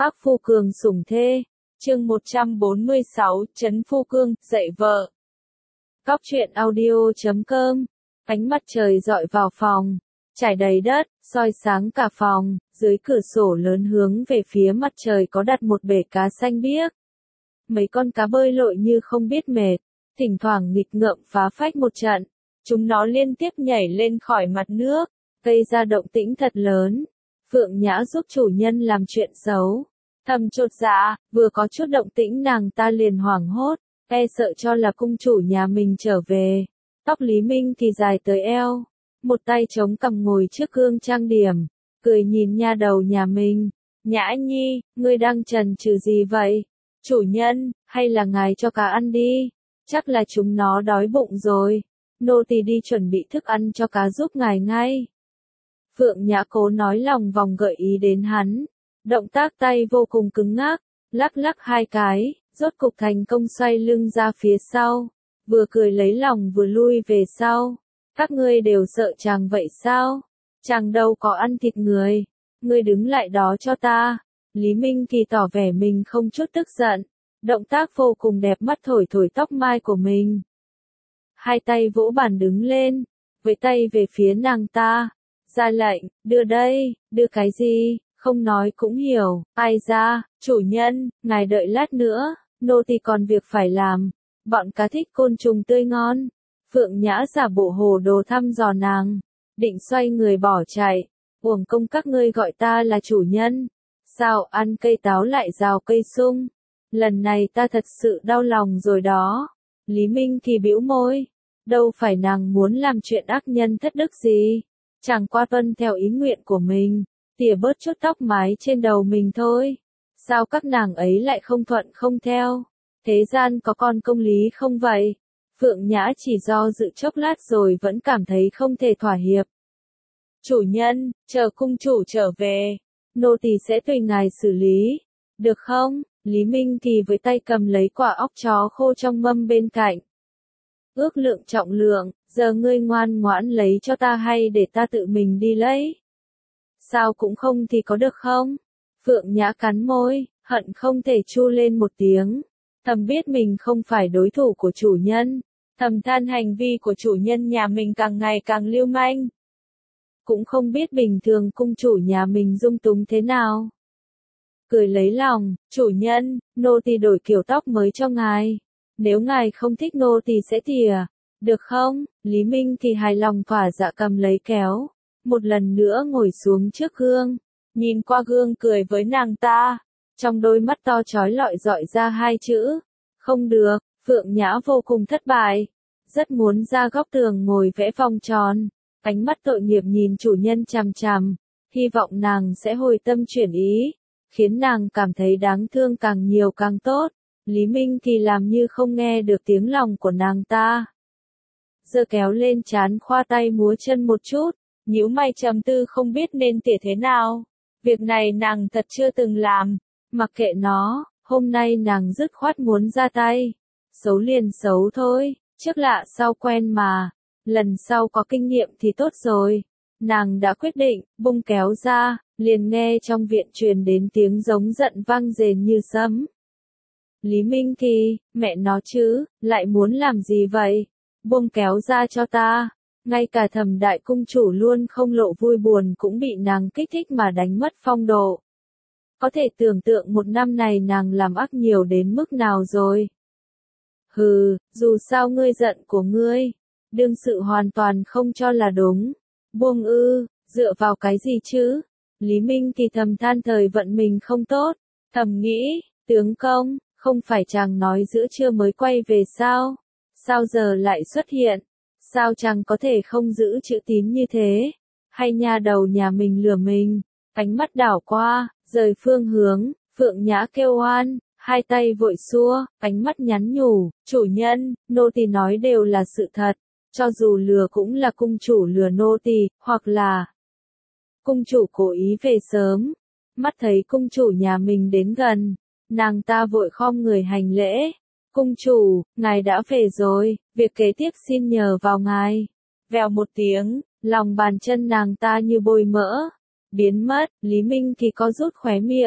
Ác phu cường sủng thê. Chương 146, Trấn phu cương, dạy vợ. Cóc truyện audio.com. Ánh mặt trời rọi vào phòng, trải đầy đất, soi sáng cả phòng, dưới cửa sổ lớn hướng về phía mặt trời có đặt một bể cá xanh biếc. Mấy con cá bơi lội như không biết mệt, thỉnh thoảng nghịch ngợm phá phách một trận. Chúng nó liên tiếp nhảy lên khỏi mặt nước, gây ra động tĩnh thật lớn. Phượng Nhã giúp chủ nhân làm chuyện xấu. Thầm chột dạ, vừa có chút động tĩnh nàng ta liền hoảng hốt, e sợ cho là cung chủ nhà mình trở về. Tóc Lý Minh thì dài tới eo, một tay chống cằm ngồi trước gương trang điểm, cười nhìn nha đầu nhà mình. Nhã Nhi, ngươi đang chần chừ gì vậy? Chủ nhân, hay là ngài cho cá ăn đi? Chắc là chúng nó đói bụng rồi. Nô tỳ đi chuẩn bị thức ăn cho cá giúp ngài ngay. Phượng Nhã cố nói lòng vòng gợi ý đến hắn. Động tác tay vô cùng cứng ngắc, lắc lắc hai cái, rốt cục thành công xoay lưng ra phía sau. Vừa cười lấy lòng vừa lui về sau. Các ngươi đều sợ chàng vậy sao? Chàng đâu có ăn thịt người. Ngươi đứng lại đó cho ta. Lý Minh thì tỏ vẻ mình không chút tức giận. Động tác vô cùng đẹp mắt thổi thổi tóc mai của mình. Hai tay vỗ bàn đứng lên, với tay về phía nàng ta. Ra lệnh, đưa đây, đưa cái gì, không nói cũng hiểu. Ai ra, chủ nhân, ngài đợi lát nữa, nô tỳ còn việc phải làm. Bọn cá thích côn trùng tươi ngon. Phượng Nhã giả bộ hồ đồ thăm dò nàng, định xoay người bỏ chạy. Uổng công các ngươi gọi ta là chủ nhân. Sao ăn cây táo lại rào cây sung? Lần này ta thật sự đau lòng rồi đó. Lý Minh thì bĩu môi. Đâu phải nàng muốn làm chuyện ác nhân thất đức gì. Chẳng qua tuân theo ý nguyện của mình, tỉa bớt chút tóc mái trên đầu mình thôi. Sao các nàng ấy lại không thuận không theo? Thế gian có con công lý không vậy? Phượng Nhã chỉ do dự chốc lát rồi vẫn cảm thấy không thể thỏa hiệp. Chủ nhân, chờ cung chủ trở về, nô tỳ sẽ tùy ngài xử lý. Được không? Lý Minh thì với tay cầm lấy quả óc chó khô trong mâm bên cạnh. Ước lượng trọng lượng, giờ ngươi ngoan ngoãn lấy cho ta hay để ta tự mình đi lấy? Sao cũng không thì có được không? Phượng Nhã cắn môi, hận không thể chu lên một tiếng. Thầm biết mình không phải đối thủ của chủ nhân. Thầm than hành vi của chủ nhân nhà mình càng ngày càng lưu manh. Cũng không biết bình thường cung chủ nhà mình dung túng thế nào. Cười lấy lòng, chủ nhân, nô tỳ đổi kiểu tóc mới cho ngài. Nếu ngài không thích nô tỳ sẽ tỉa, được không? Lý Minh thì hài lòng thỏa dạ cầm lấy kéo. Một lần nữa ngồi xuống trước gương, nhìn qua gương cười với nàng ta. Trong đôi mắt to chói lọi dọi ra hai chữ. Không được, Phượng Nhã vô cùng thất bại. Rất muốn ra góc tường ngồi vẽ vòng tròn. Ánh mắt tội nghiệp nhìn chủ nhân chằm chằm. Hy vọng nàng sẽ hồi tâm chuyển ý. Khiến nàng cảm thấy đáng thương càng nhiều càng tốt. Lý Minh thì làm như không nghe được tiếng lòng của nàng ta. Giơ kéo lên trán khoa tay múa chân một chút. Nhíu mày trầm tư không biết nên tỉa thế nào. Việc này nàng thật chưa từng làm. Mặc kệ nó, hôm nay nàng dứt khoát muốn ra tay. Xấu liền xấu thôi, trước lạ sau quen mà. Lần sau có kinh nghiệm thì tốt rồi. Nàng đã quyết định, bung kéo ra, liền nghe trong viện truyền đến tiếng giống giận vang rền như sấm. Lý Minh thì, mẹ nó chứ, lại muốn làm gì vậy? Buông kéo ra cho ta. Ngay cả Thẩm đại cung chủ luôn không lộ vui buồn cũng bị nàng kích thích mà đánh mất phong độ. Có thể tưởng tượng một năm này nàng làm ác nhiều đến mức nào rồi. Hừ, dù sao ngươi giận của ngươi, đương sự hoàn toàn không cho là đúng. Buông ư, dựa vào cái gì chứ? Lý Minh thì thầm than thời vận mình không tốt, thầm nghĩ, tướng công, không phải chàng nói giữa trưa mới quay về sao? Sao giờ lại xuất hiện? Sao chàng có thể không giữ chữ tín như thế? Hay nha đầu nhà mình lừa mình? Ánh mắt đảo qua, rời phương hướng, Phượng Nhã kêu oan, hai tay vội xua, ánh mắt nhắn nhủ, chủ nhân, nô tỳ nói đều là sự thật, cho dù lừa cũng là cung chủ lừa nô tỳ, hoặc là cung chủ cố ý về sớm. Mắt thấy cung chủ nhà mình đến gần, nàng ta vội khom người hành lễ. Cung chủ, ngài đã về rồi, việc kế tiếp xin nhờ vào ngài. Vèo một tiếng, lòng bàn chân nàng ta như bôi mỡ, biến mất. Lý Minh thì có rút khóe miệng,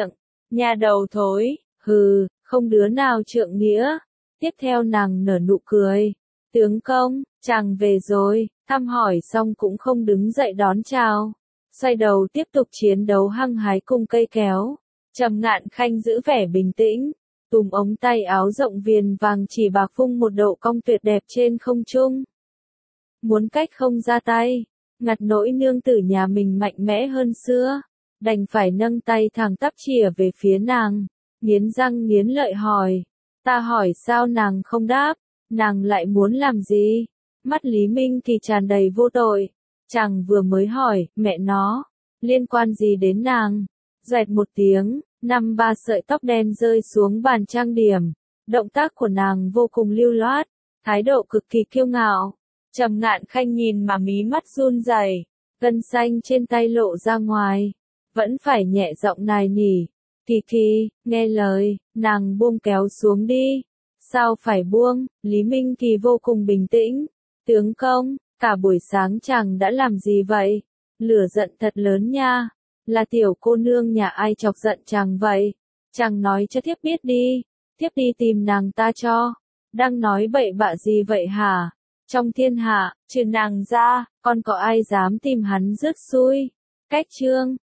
Nhà đầu thối, hừ, không đứa nào trượng nghĩa. Tiếp theo nàng nở nụ cười. Tướng công, chàng về rồi, thăm hỏi xong cũng không đứng dậy đón chào. Xoay đầu tiếp tục chiến đấu hăng hái cùng cây kéo. Trầm Ngạn Khanh giữ vẻ bình tĩnh, túm ống tay áo rộng viền vàng chỉ bạc phung một độ cong tuyệt đẹp trên không trung. Muốn cách không ra tay, ngặt nỗi nương tử nhà mình mạnh mẽ hơn xưa, đành phải nâng tay thẳng tắp chìa về phía nàng, nghiến răng nghiến lợi hỏi. Ta hỏi sao nàng không đáp, nàng lại muốn làm gì? Mắt Lý Minh Kỳ tràn đầy vô tội, chàng vừa mới hỏi, mẹ nó, liên quan gì đến nàng? Doẹt một tiếng, 5-3 sợi tóc đen rơi xuống bàn trang điểm, động tác của nàng vô cùng lưu loát, thái độ cực kỳ kiêu ngạo. Trầm Ngạn Khanh nhìn mà mí mắt run rẩy, gân xanh trên tay lộ ra ngoài, vẫn phải nhẹ giọng nài nỉ. Kỳ Kỳ, nghe lời, nàng buông kéo xuống đi. Sao phải buông? Lý Minh Kỳ vô cùng bình tĩnh. Tướng công, cả buổi sáng chàng đã làm gì vậy? Lửa giận thật lớn nha. Là tiểu cô nương nhà ai chọc giận chàng vậy? Chàng nói cho thiếp biết đi. Thiếp đi tìm nàng ta cho. Đang nói bậy bạ gì vậy hả? Trong thiên hạ, trừ nàng ra, còn có ai dám tìm hắn rước xui? Cách chương